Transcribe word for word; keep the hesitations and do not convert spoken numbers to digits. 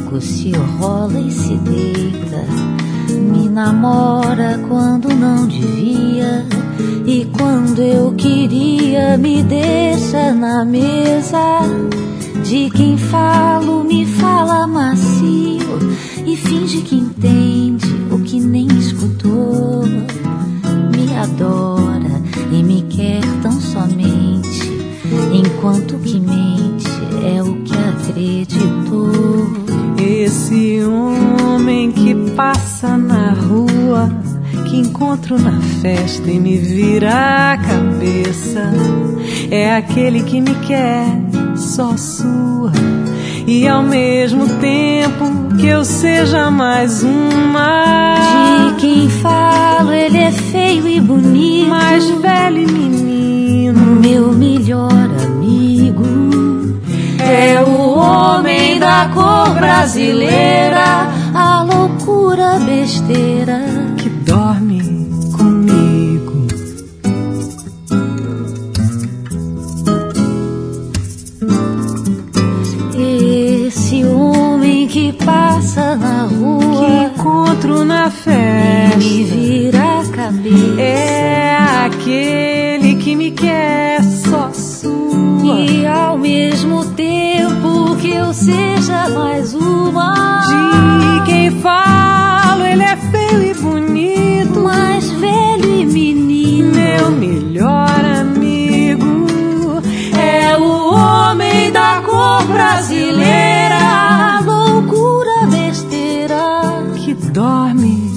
banco, se rola e se deita, me namora quando não devia, e quando eu queria me deixa na mesa. De quem falo me fala macio e finge que entende o que nem escutou. Me adora e me quer tão somente, enquanto que mente é o que acreditou. Esse homem que passa na rua, que encontro na festa e me vira a cabeça, é aquele que me quer só sua, e ao mesmo tempo que eu seja mais uma. De quem falo ele é feio e bonito, mais velho e menino, meu melhor amigo. É o homem da cor brasileira, a loucura besteira que dorme comigo. Esse homem que passa na rua, que encontro na festa e me vira a cabeça, é aquele que me quer só sua, e ao mesmo tempo que eu seja mais uma. De quem falo ele é feio e bonito, mais velho e menino, meu melhor amigo. É o homem da cor brasileira, a loucura besteira que dorme